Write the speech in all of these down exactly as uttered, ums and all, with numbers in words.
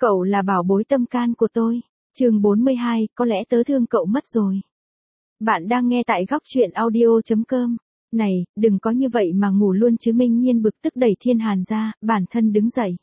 Cậu là bảo bối tâm can của tôi. Chương bốn mươi hai, có lẽ tớ thương cậu mất rồi. Bạn đang nghe tại góc truyện audio chấm com. Này, đừng có như vậy mà ngủ luôn chứ. Minh Nhiên bực tức đẩy Thiên Hàn ra, bản thân đứng dậy.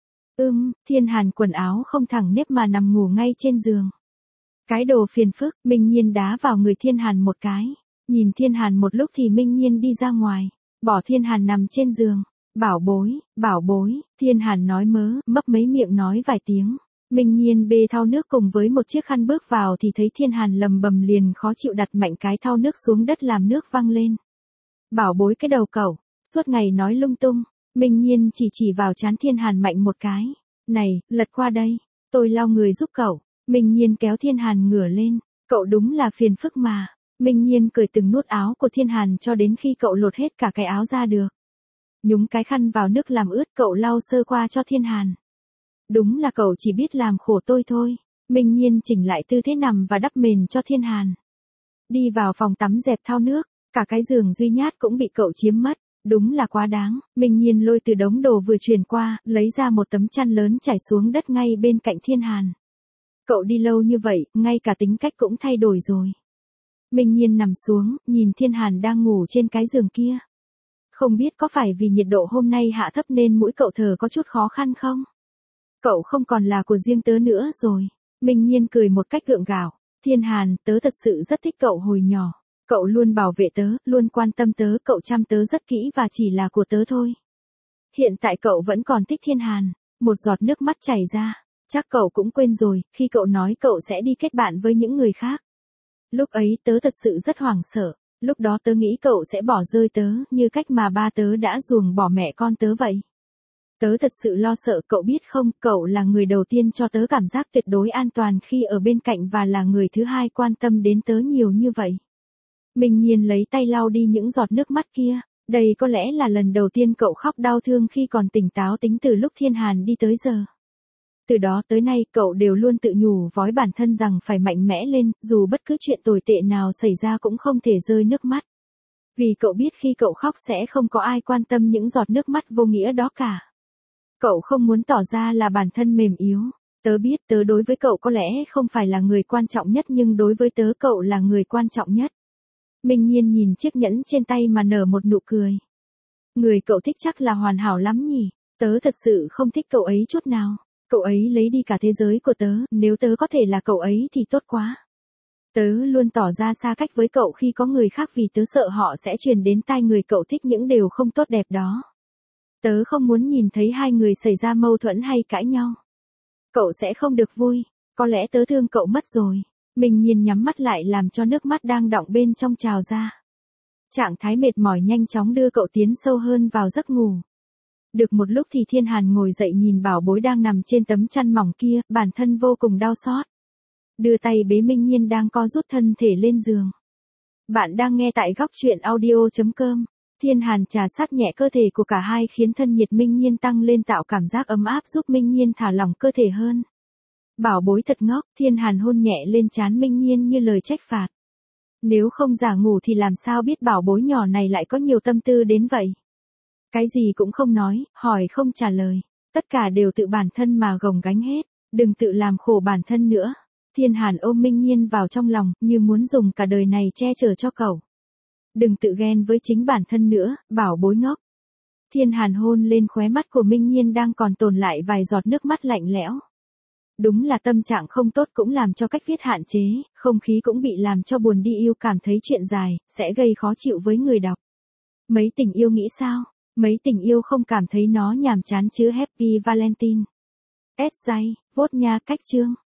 Ưm, Thiên Hàn quần áo không thẳng nếp mà nằm ngủ ngay trên giường. Cái đồ phiền phức. Minh Nhiên đá vào người Thiên Hàn một cái. Nhìn Thiên Hàn một lúc thì Minh Nhiên đi ra ngoài, bỏ Thiên Hàn nằm trên giường. Bảo bối, bảo bối, Thiên Hàn nói mớ, mấp mấy miệng nói vài tiếng. Minh Nhiên bê thau nước cùng với một chiếc khăn bước vào thì thấy Thiên Hàn lầm bầm liền khó chịu đặt mạnh cái thau nước xuống đất làm nước văng lên. Bảo bối cái đầu cẩu, suốt ngày nói lung tung. Minh Nhiên chỉ chỉ vào trán Thiên Hàn mạnh một cái. Này, lật qua đây, tôi lau người giúp cậu. Minh Nhiên kéo Thiên Hàn ngửa lên, cậu đúng là phiền phức mà. Minh Nhiên cởi từng nút áo của Thiên Hàn cho đến khi cậu lột hết cả cái áo ra được. Nhúng cái khăn vào nước làm ướt cậu lau sơ qua cho Thiên Hàn. Đúng là cậu chỉ biết làm khổ tôi thôi. Minh Nhiên chỉnh lại tư thế nằm và đắp mền cho Thiên Hàn. Đi vào phòng tắm dẹp thau nước, cả cái giường duy nhát cũng bị cậu chiếm mất. Đúng là quá đáng. Minh Nhiên lôi từ đống đồ vừa chuyển qua, lấy ra một tấm chăn lớn trải xuống đất ngay bên cạnh Thiên Hàn. Cậu đi lâu như vậy, ngay cả tính cách cũng thay đổi rồi. Minh Nhiên nằm xuống, nhìn Thiên Hàn đang ngủ trên cái giường kia. Không biết có phải vì nhiệt độ hôm nay hạ thấp nên mũi cậu thở có chút khó khăn không? Cậu không còn là của riêng tớ nữa rồi. Minh Nhiên cười một cách gượng gạo. Thiên Hàn, tớ thật sự rất thích cậu hồi nhỏ. Cậu luôn bảo vệ tớ, luôn quan tâm tớ, cậu chăm tớ rất kỹ và chỉ là của tớ thôi. Hiện tại cậu vẫn còn thích Thiên Hàn. Một giọt nước mắt chảy ra. Chắc cậu cũng quên rồi, khi cậu nói cậu sẽ đi kết bạn với những người khác. Lúc ấy tớ thật sự rất hoảng sợ. Lúc đó tớ nghĩ cậu sẽ bỏ rơi tớ, như cách mà ba tớ đã ruồng bỏ mẹ con tớ vậy. Tớ thật sự lo sợ, cậu biết không, cậu là người đầu tiên cho tớ cảm giác tuyệt đối an toàn khi ở bên cạnh và là người thứ hai quan tâm đến tớ nhiều như vậy. Minh Nhiên lấy tay lau đi những giọt nước mắt kia. Đây có lẽ là lần đầu tiên cậu khóc đau thương khi còn tỉnh táo tính từ lúc Thiên Hàn đi tới giờ. Từ đó tới nay cậu đều luôn tự nhủ vói bản thân rằng phải mạnh mẽ lên, dù bất cứ chuyện tồi tệ nào xảy ra cũng không thể rơi nước mắt. Vì cậu biết khi cậu khóc sẽ không có ai quan tâm những giọt nước mắt vô nghĩa đó cả. Cậu không muốn tỏ ra là bản thân mềm yếu. Tớ biết tớ đối với cậu có lẽ không phải là người quan trọng nhất nhưng đối với tớ cậu là người quan trọng nhất. Minh Nhiên nhìn chiếc nhẫn trên tay mà nở một nụ cười. Người cậu thích chắc là hoàn hảo lắm nhỉ. Tớ thật sự không thích cậu ấy chút nào. Cậu ấy lấy đi cả thế giới của tớ, nếu tớ có thể là cậu ấy thì tốt quá. Tớ luôn tỏ ra xa cách với cậu khi có người khác vì tớ sợ họ sẽ truyền đến tai người cậu thích những điều không tốt đẹp đó. Tớ không muốn nhìn thấy hai người xảy ra mâu thuẫn hay cãi nhau. Cậu sẽ không được vui, có lẽ tớ thương cậu mất rồi. Minh Nhiên nhắm mắt lại làm cho nước mắt đang đọng bên trong trào ra. Trạng thái mệt mỏi nhanh chóng đưa cậu tiến sâu hơn vào giấc ngủ. Được một lúc thì Thiên Hàn ngồi dậy nhìn bảo bối đang nằm trên tấm chăn mỏng kia, bản thân vô cùng đau xót. Đưa tay bế Minh Nhiên đang co rút thân thể lên giường. Bạn đang nghe tại góc truyện audio chấm com. Thiên Hàn trà sát nhẹ cơ thể của cả hai khiến thân nhiệt Minh Nhiên tăng lên tạo cảm giác ấm áp giúp Minh Nhiên thả lỏng cơ thể hơn. Bảo bối thật ngốc, Thiên Hàn hôn nhẹ lên trán Minh Nhiên như lời trách phạt. Nếu không giả ngủ thì làm sao biết bảo bối nhỏ này lại có nhiều tâm tư đến vậy. Cái gì cũng không nói, hỏi không trả lời. Tất cả đều tự bản thân mà gồng gánh hết. Đừng tự làm khổ bản thân nữa. Thiên Hàn ôm Minh Nhiên vào trong lòng, như muốn dùng cả đời này che chở cho cậu. Đừng tự ghen với chính bản thân nữa, bảo bối ngốc. Thiên Hàn hôn lên khóe mắt của Minh Nhiên đang còn tồn lại vài giọt nước mắt lạnh lẽo. Đúng là tâm trạng không tốt cũng làm cho cách viết hạn chế, không khí cũng bị làm cho buồn đi yêu cảm thấy chuyện dài, sẽ gây khó chịu với người đọc. Mấy tình yêu nghĩ sao? Mấy tình yêu không cảm thấy nó nhàm chán chứ. Happy Valentine. S. J. Vốt nha cách chương.